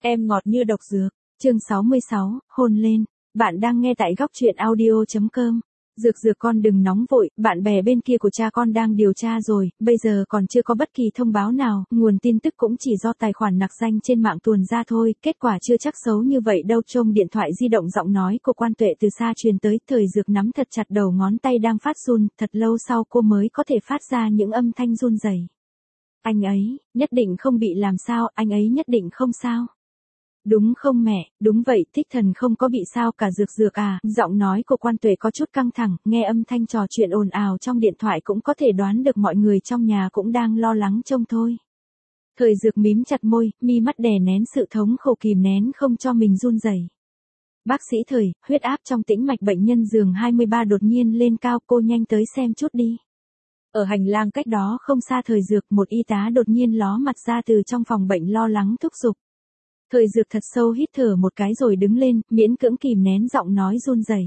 Em ngọt như độc dược. Chương 66, hôn lên. Bạn đang nghe tại góc truyện audio.com. Dược con đừng nóng vội, bạn bè bên kia của cha con đang điều tra rồi, bây giờ còn chưa có bất kỳ thông báo nào, nguồn tin tức cũng chỉ do tài khoản nặc danh trên mạng tuồn ra thôi, kết quả chưa chắc xấu như vậy đâu. Trong điện thoại di động giọng nói của Quan Tuệ từ xa truyền tới, Thời Dược nắm thật chặt đầu ngón tay đang phát run, thật lâu sau cô mới có thể phát ra những âm thanh run rẩy. Anh ấy, nhất định không bị làm sao, anh ấy nhất định không sao. Đúng không mẹ, đúng vậy, Thích Thần không có bị sao cả. Dược à, giọng nói của Quan Tuệ có chút căng thẳng, nghe âm thanh trò chuyện ồn ào trong điện thoại cũng có thể đoán được mọi người trong nhà cũng đang lo lắng trông thôi. Thời Dược mím chặt môi, mi mắt đè nén sự thống khổ kìm nén không cho mình run rẩy. Bác sĩ Thời, huyết áp trong tĩnh mạch bệnh nhân giường 23 đột nhiên lên cao, cô nhanh tới xem chút đi. Ở hành lang cách đó không xa Thời Dược, một y tá đột nhiên ló mặt ra từ trong phòng bệnh lo lắng thúc giục. Thời Dược thật sâu hít thở một cái rồi đứng lên, miễn cưỡng kìm nén giọng nói run rẩy.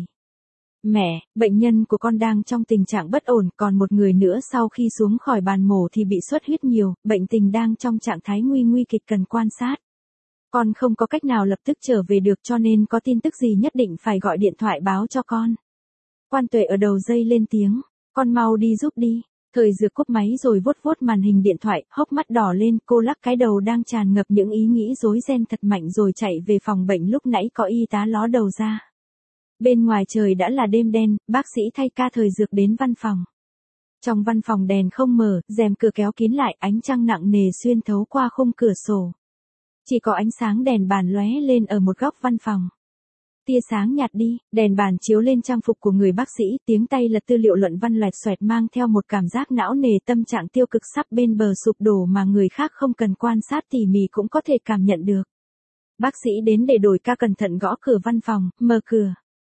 Mẹ, bệnh nhân của con đang trong tình trạng bất ổn, còn một người nữa sau khi xuống khỏi bàn mổ thì bị xuất huyết nhiều, bệnh tình đang trong trạng thái nguy kịch cần quan sát. Con không có cách nào lập tức trở về được cho nên có tin tức gì nhất định phải gọi điện thoại báo cho con. Quan Tuệ ở đầu dây lên tiếng, con mau đi giúp đi. Thời Dược cúp máy rồi vuốt màn hình điện thoại, hốc mắt đỏ lên, cô lắc cái đầu đang tràn ngập những ý nghĩ rối ren thật mạnh rồi chạy về phòng bệnh. Lúc nãy có y tá ló đầu ra. Bên ngoài trời đã là đêm đen, bác sĩ thay ca Thời Dược đến văn phòng. Trong văn phòng đèn không mở, rèm cửa kéo kín lại, ánh trăng nặng nề xuyên thấu qua khung cửa sổ. Chỉ có ánh sáng đèn bàn lóe lên ở một góc văn phòng. Tia sáng nhạt đi, đèn bàn chiếu lên trang phục của người bác sĩ, tiếng tay lật tư liệu luận văn loẹt xoẹt mang theo một cảm giác não nề, tâm trạng tiêu cực sắp bên bờ sụp đổ mà người khác không cần quan sát tỉ mỉ cũng có thể cảm nhận được. Bác sĩ đến để đổi ca cẩn thận gõ cửa văn phòng, mở cửa.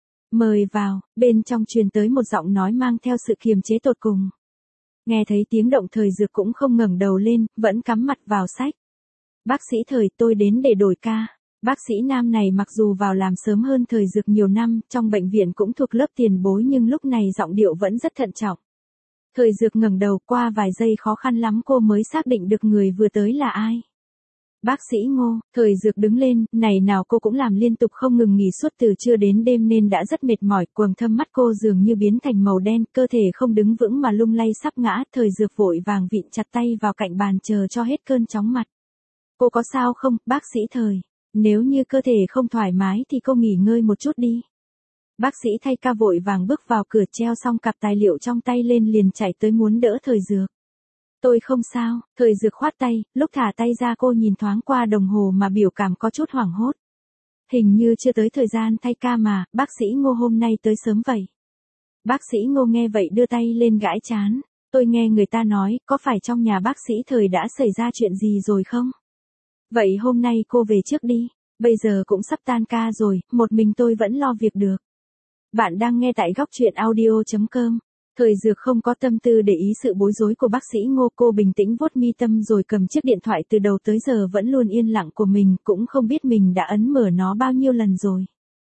Mời vào, bên trong truyền tới một giọng nói mang theo sự kiềm chế tột cùng. Nghe thấy tiếng động Thời Dược cũng không ngẩng đầu lên, vẫn cắm mặt vào sách. Bác sĩ Thời, tôi đến để đổi ca. Bác sĩ nam này mặc dù vào làm sớm hơn Thời Dược nhiều năm, trong bệnh viện cũng thuộc lớp tiền bối nhưng lúc này giọng điệu vẫn rất thận trọng. Thời Dược ngẩng đầu, qua vài giây khó khăn lắm cô mới xác định được người vừa tới là ai. Bác sĩ Ngô. Thời Dược đứng lên, này nào cô cũng làm liên tục không ngừng nghỉ suốt từ trưa đến đêm nên đã rất mệt mỏi, quầng thâm mắt cô dường như biến thành màu đen, cơ thể không đứng vững mà lung lay sắp ngã. Thời Dược vội vàng vịn chặt tay vào cạnh bàn chờ cho hết cơn chóng mặt. Cô có sao không, bác sĩ Thời? Nếu như cơ thể không thoải mái thì cô nghỉ ngơi một chút đi. Bác sĩ thay ca vội vàng bước vào cửa, treo xong cặp tài liệu trong tay lên liền chạy tới muốn đỡ Thời Dược. Tôi không sao. Thời Dược khoát tay, lúc thả tay ra cô nhìn thoáng qua đồng hồ mà biểu cảm có chút hoảng hốt. Hình như chưa tới thời gian thay ca mà, bác sĩ Ngô hôm nay tới sớm vậy. Bác sĩ Ngô nghe vậy đưa tay lên gãi trán. Tôi nghe người ta nói, có phải trong nhà bác sĩ Thời đã xảy ra chuyện gì rồi không? Vậy hôm nay cô về trước đi, bây giờ cũng sắp tan ca rồi, một mình tôi vẫn lo việc được. Bạn đang nghe tại góc truyện audio.com. Thời Dược không có tâm tư để ý sự bối rối của bác sĩ Ngô, cô bình tĩnh vuốt mi tâm rồi cầm chiếc điện thoại từ đầu tới giờ vẫn luôn yên lặng của mình, cũng không biết mình đã ấn mở nó bao nhiêu lần rồi.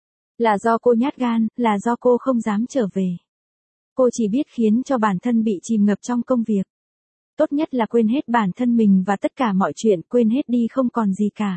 Là do cô nhát gan, là do cô không dám trở về. Cô chỉ biết khiến cho bản thân bị chìm ngập trong công việc. Tốt nhất là quên hết bản thân mình và tất cả mọi chuyện, quên hết đi không còn gì cả.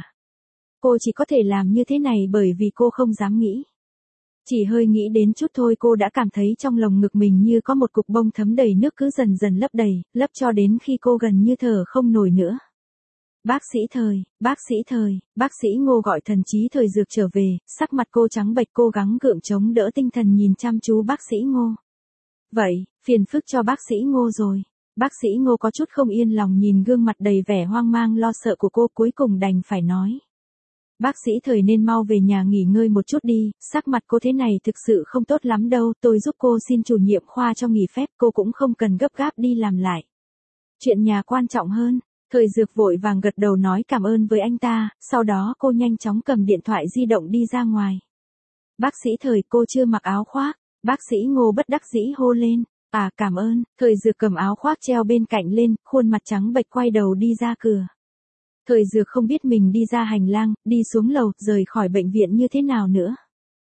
Cô chỉ có thể làm như thế này bởi vì cô không dám nghĩ. Chỉ hơi nghĩ đến chút thôi cô đã cảm thấy trong lồng ngực mình như có một cục bông thấm đầy nước cứ dần dần lấp đầy, lấp cho đến khi cô gần như thở không nổi nữa. Bác sĩ Thời, bác sĩ Thời, bác sĩ Ngô gọi thần trí Thời Dược trở về, sắc mặt cô trắng bệch cố gắng gượng chống đỡ tinh thần nhìn chăm chú bác sĩ Ngô. Vậy, phiền phức cho bác sĩ Ngô rồi. Bác sĩ Ngô có chút không yên lòng nhìn gương mặt đầy vẻ hoang mang lo sợ của cô, cuối cùng đành phải nói. Bác sĩ Thời nên mau về nhà nghỉ ngơi một chút đi, sắc mặt cô thế này thực sự không tốt lắm đâu, tôi giúp cô xin chủ nhiệm khoa cho nghỉ phép, cô cũng không cần gấp gáp đi làm lại. Chuyện nhà quan trọng hơn. Thời Dược vội vàng gật đầu nói cảm ơn với anh ta, sau đó cô nhanh chóng cầm điện thoại di động đi ra ngoài. Bác sĩ Thời, cô chưa mặc áo khoác. Bác sĩ Ngô bất đắc dĩ hô lên. À cảm ơn. Thời Dược cầm áo khoác treo bên cạnh lên, khuôn mặt trắng bệch quay đầu đi ra cửa. Thời Dược không biết mình đi ra hành lang, đi xuống lầu, rời khỏi bệnh viện như thế nào nữa.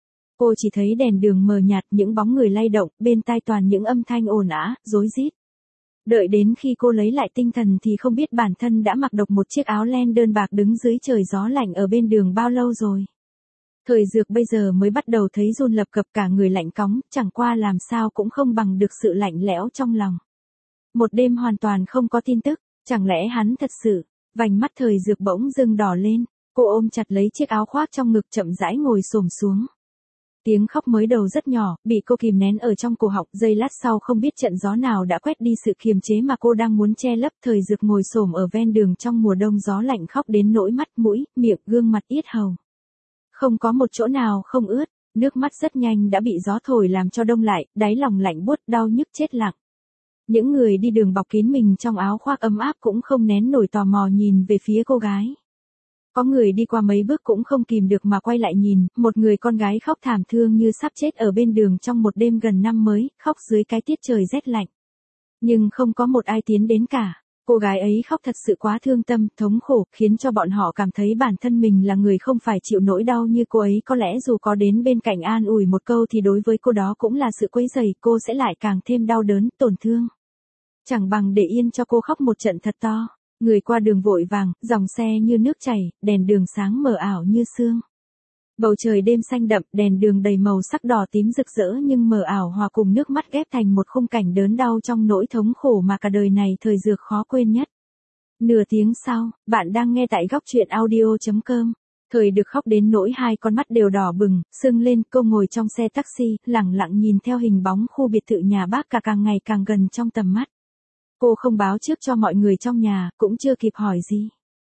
Cô chỉ thấy đèn đường mờ nhạt, những bóng người lay động, bên tai toàn những âm thanh ồn ào, rối rít. Đợi đến khi cô lấy lại tinh thần thì không biết bản thân đã mặc độc một chiếc áo len đơn bạc đứng dưới trời gió lạnh ở bên đường bao lâu rồi. Thời Dược bây giờ mới bắt đầu thấy run lập cập cả người lạnh cóng, chẳng qua làm sao cũng không bằng được sự lạnh lẽo trong lòng. Một đêm hoàn toàn không có tin tức, chẳng lẽ hắn thật sự, vành mắt Thời Dược bỗng dưng đỏ lên, cô ôm chặt lấy chiếc áo khoác trong ngực chậm rãi ngồi xổm xuống. Tiếng khóc mới đầu rất nhỏ, bị cô kìm nén ở trong cổ họng, giây lát sau không biết trận gió nào đã quét đi sự kiềm chế mà cô đang muốn che lấp. Thời Dược ngồi xổm ở ven đường trong mùa đông gió lạnh khóc đến nỗi mắt mũi, miệng, gương mặt yết hầu. Không có một chỗ nào không ướt, nước mắt rất nhanh đã bị gió thổi làm cho đông lại, đáy lòng lạnh buốt đau nhức chết lặng. Những người đi đường bọc kín mình trong áo khoác ấm áp cũng không nén nổi tò mò nhìn về phía cô gái. Có người đi qua mấy bước cũng không kìm được mà quay lại nhìn, một người con gái khóc thảm thương như sắp chết ở bên đường trong một đêm gần năm mới, khóc dưới cái tiết trời rét lạnh. Nhưng không có một ai tiến đến cả. Cô gái ấy khóc thật sự quá thương tâm, thống khổ, khiến cho bọn họ cảm thấy bản thân mình là người không phải chịu nỗi đau như cô ấy. Có lẽ dù có đến bên cạnh an ủi một câu thì đối với cô đó cũng là sự quấy rầy, cô sẽ lại càng thêm đau đớn, tổn thương. Chẳng bằng để yên cho cô khóc một trận thật to. Người qua đường vội vàng, dòng xe như nước chảy, đèn đường sáng mờ ảo như sương. Bầu trời đêm xanh đậm, đèn đường đầy màu sắc đỏ tím rực rỡ nhưng mờ ảo hòa cùng nước mắt ghép thành một khung cảnh đớn đau trong nỗi thống khổ mà cả đời này Thời Dược khó quên nhất. Nửa tiếng sau, bạn đang nghe tại góc truyện audio.com. Thời được khóc đến nỗi hai con mắt đều đỏ bừng, sưng lên. Cô ngồi trong xe taxi, lặng lặng nhìn theo hình bóng khu biệt thự nhà bác cả càng ngày càng gần trong tầm mắt. Cô không báo trước cho mọi người trong nhà, cũng chưa kịp hỏi gì.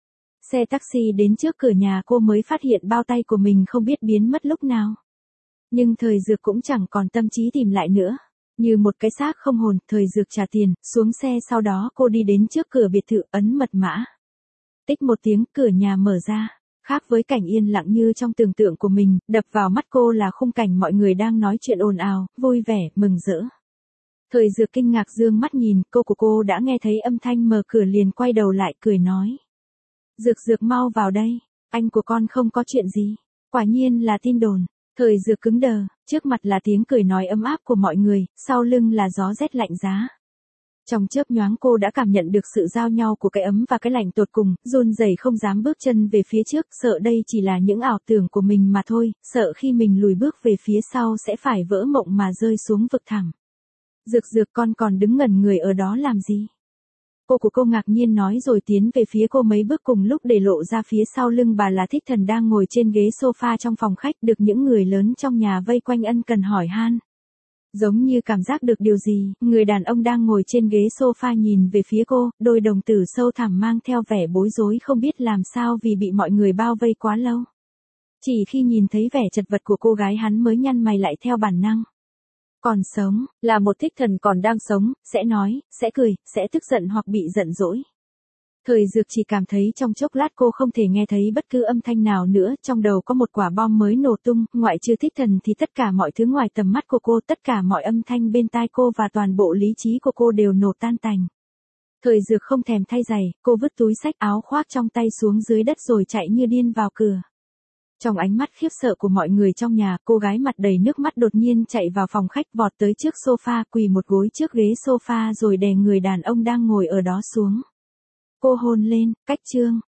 Xe taxi đến trước cửa nhà cô mới phát hiện bao tay của mình không biết biến mất lúc nào. Nhưng Thời Dược cũng chẳng còn tâm trí tìm lại nữa. Như một cái xác không hồn, Thời Dược trả tiền, xuống xe sau đó cô đi đến trước cửa biệt thự ấn mật mã. Tích một tiếng cửa nhà mở ra. Khác với cảnh yên lặng như trong tưởng tượng của mình, đập vào mắt cô là khung cảnh mọi người đang nói chuyện ồn ào, vui vẻ, mừng rỡ. Thời Dược kinh ngạc dương mắt nhìn, cô của cô đã nghe thấy âm thanh mở cửa liền quay đầu lại cười nói. Dược Dược mau vào đây, anh của con không có chuyện gì. Quả nhiên là tin đồn. Thời Dược cứng đờ, trước mặt là tiếng cười nói ấm áp của mọi người, sau lưng là gió rét lạnh giá. Trong chớp nhoáng cô đã cảm nhận được sự giao nhau của cái ấm và cái lạnh tột cùng, run rẩy không dám bước chân về phía trước, sợ đây chỉ là những ảo tưởng của mình mà thôi, sợ khi mình lùi bước về phía sau sẽ phải vỡ mộng mà rơi xuống vực thẳm. Dược Dược con còn đứng ngẩn người ở đó làm gì? Cô của cô ngạc nhiên nói rồi tiến về phía cô mấy bước cùng lúc để lộ ra phía sau lưng bà là Thích Thần đang ngồi trên ghế sofa trong phòng khách được những người lớn trong nhà vây quanh ân cần hỏi han. Giống như cảm giác được điều gì, người đàn ông đang ngồi trên ghế sofa nhìn về phía cô, đôi đồng tử sâu thẳm mang theo vẻ bối rối không biết làm sao vì bị mọi người bao vây quá lâu. Chỉ khi nhìn thấy vẻ chật vật của cô gái hắn mới nhăn mày lại theo bản năng. Còn sống, là một Thích Thần còn đang sống, sẽ nói, sẽ cười, sẽ tức giận hoặc bị giận dỗi. Thời Dược chỉ cảm thấy trong chốc lát cô không thể nghe thấy bất cứ âm thanh nào nữa, trong đầu có một quả bom mới nổ tung, ngoại trừ Thích Thần thì tất cả mọi thứ ngoài tầm mắt của cô, tất cả mọi âm thanh bên tai cô và toàn bộ lý trí của cô đều nổ tan tành. Thời Dược không thèm thay giày, cô vứt túi xách áo khoác trong tay xuống dưới đất rồi chạy như điên vào cửa. Trong ánh mắt khiếp sợ của mọi người trong nhà, cô gái mặt đầy nước mắt đột nhiên chạy vào phòng khách vọt tới trước sofa quỳ một gối trước ghế sofa rồi đè người đàn ông đang ngồi ở đó xuống. Cô hôn lên, cách chương,